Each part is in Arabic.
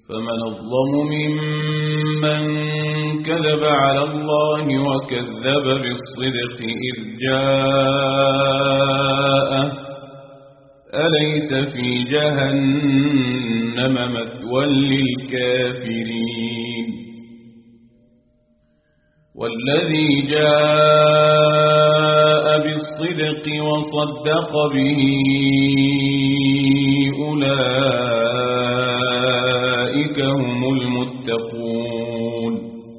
فمن أظلم ممن كذب على الله وكذب بالصدق إذ جاءه أليس في جهنم مثوى للكافرين والذي جاء بالصدق وصدق به أولئك هم المتقون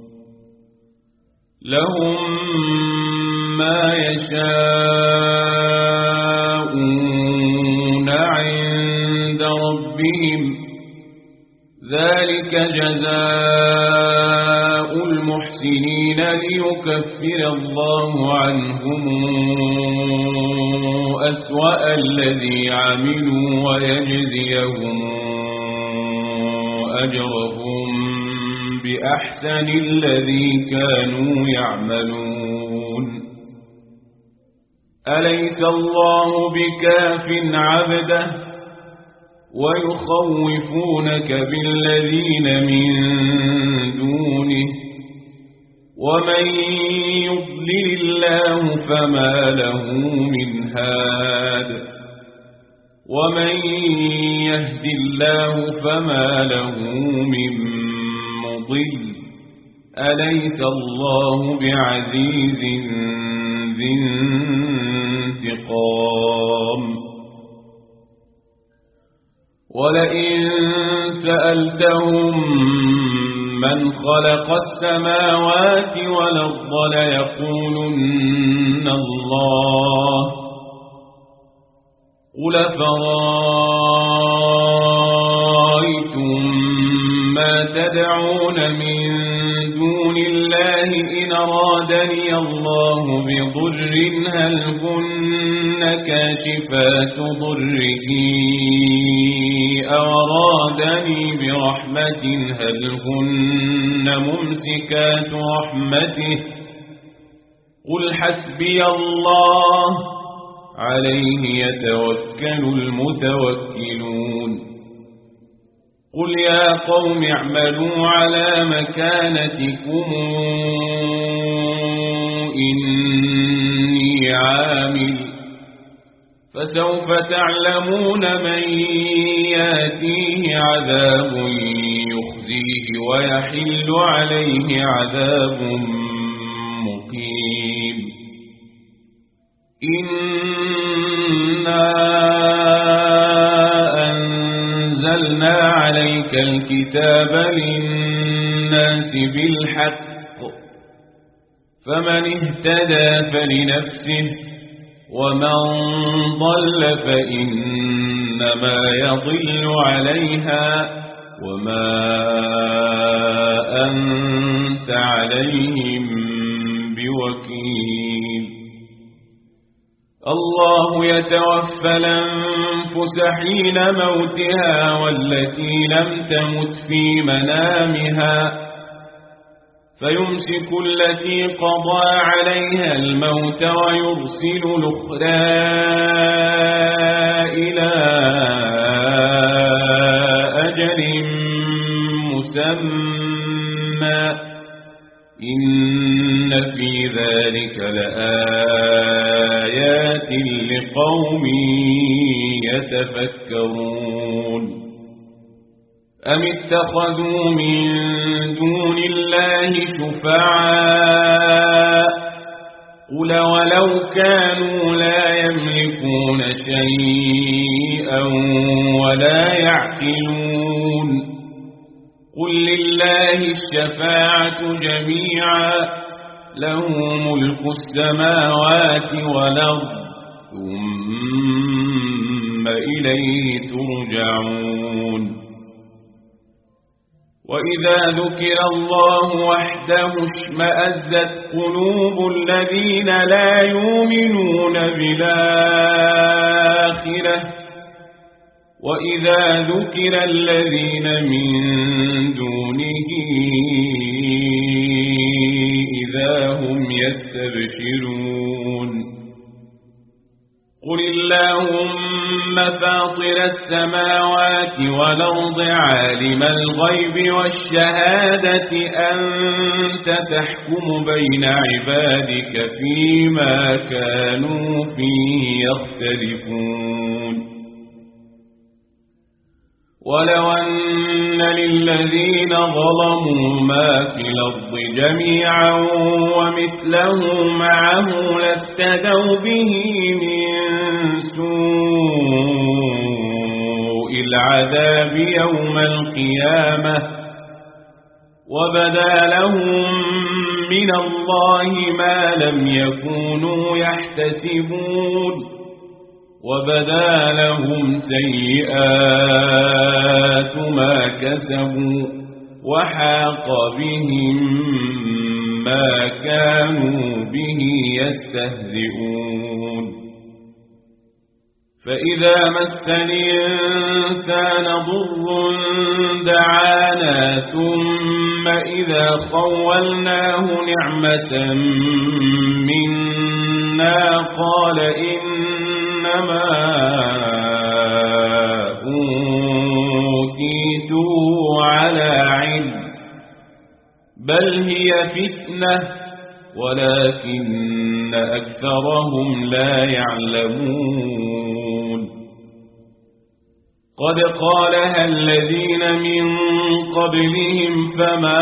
لهم ما يشاءون عند ربهم ذلك جزاء المحسنين ليكفر الله عنهم أسوأ الذي عملوا ويجزيهم أجرهم بأحسن الذي كانوا يعملون أليس الله بكاف عبده ويخوفونك بالذين من دونه ومن يضلل الله فما له من هاد ومن يهد الله فما له من مضل أليس الله بعزيز ذي انتقام ولئن سألتهم من خلق السماوات والأرض ليقولن الله قل فرأيتم ما تدعون من دون الله إن أرادني الله بضر هل كن كاشفات ضره أو أرادني برحمة هل كن ممسكات رحمته قل حسبي الله عليه يتوكل المتوكلون قل يا قوم اعملوا على مكانتكم إني عامل فسوف تعلمون من ياتيه عذاب يخزيه ويحل عليه عذاب مقيم إنا أنزلنا عليك الكتاب للناس بالحق فمن اهتدى فلنفسه ومن ضل فإنما يضل عليها وما أنت عليهم بوكيل الله يتوفى الأنفس حين موتها والتي لم تمت في منامها فيمسك التي قضى عليها الموت ويرسل الأخرى إلى أجل مسمى إن في ذلك لآيات لقوم يتفكرون أم اتخذوا من دون الله شفعاء قل ولو كانوا لا يملكون شيئا ولا يعقلون قل لله الشفاعة جميعا له ملك السماوات والأرض ثم إليه ترجعون وإذا ذكر الله وحده اشمأزت قلوب الذين لا يؤمنون بالآخرة وإذا ذكر الذين من دونه إذا هم يستبشرون قل اللهم فاطر السماوات والأرض عالم عالم الغيب والشهادة أنت تحكم بين عبادك فيما كانوا فيه يختلفون ولو أن للذين ظلموا ما في الأرض جميعا ومثله معه لافتدوا به من سوء العذاب يوم القيامة وبدا لهم من الله ما لم يكونوا يحتسبون وبدا لهم سيئات ما كسبوا وحاق بهم ما كانوا به يستهزئون فإذا مس الإنسان ضر دعانا ثم إذا خولناه نعمة منا قال إنما أوتيته على علم بل هي فتنة ولكن أكثرهم لا يعلمون قد قالها الذين من قبلهم فما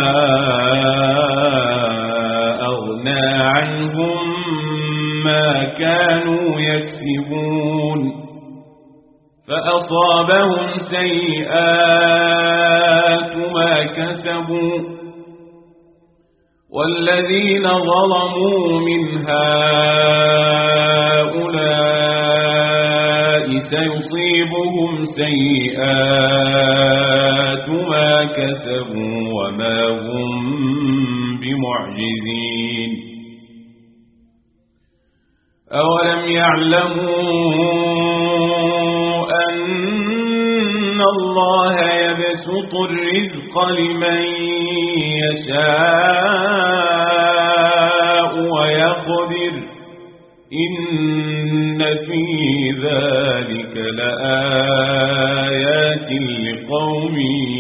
أغنى عنهم ما كانوا يكسبون فأصابهم سيئات ما كسبوا والذين ظلموا من هؤلاء سيصيبهم سيئات ما كسبوا وما هم بمعجزين أولم يعلموا أن الله يبسط الرزق لمن يشاء ويقدر إن في ذلك لآيات لقوم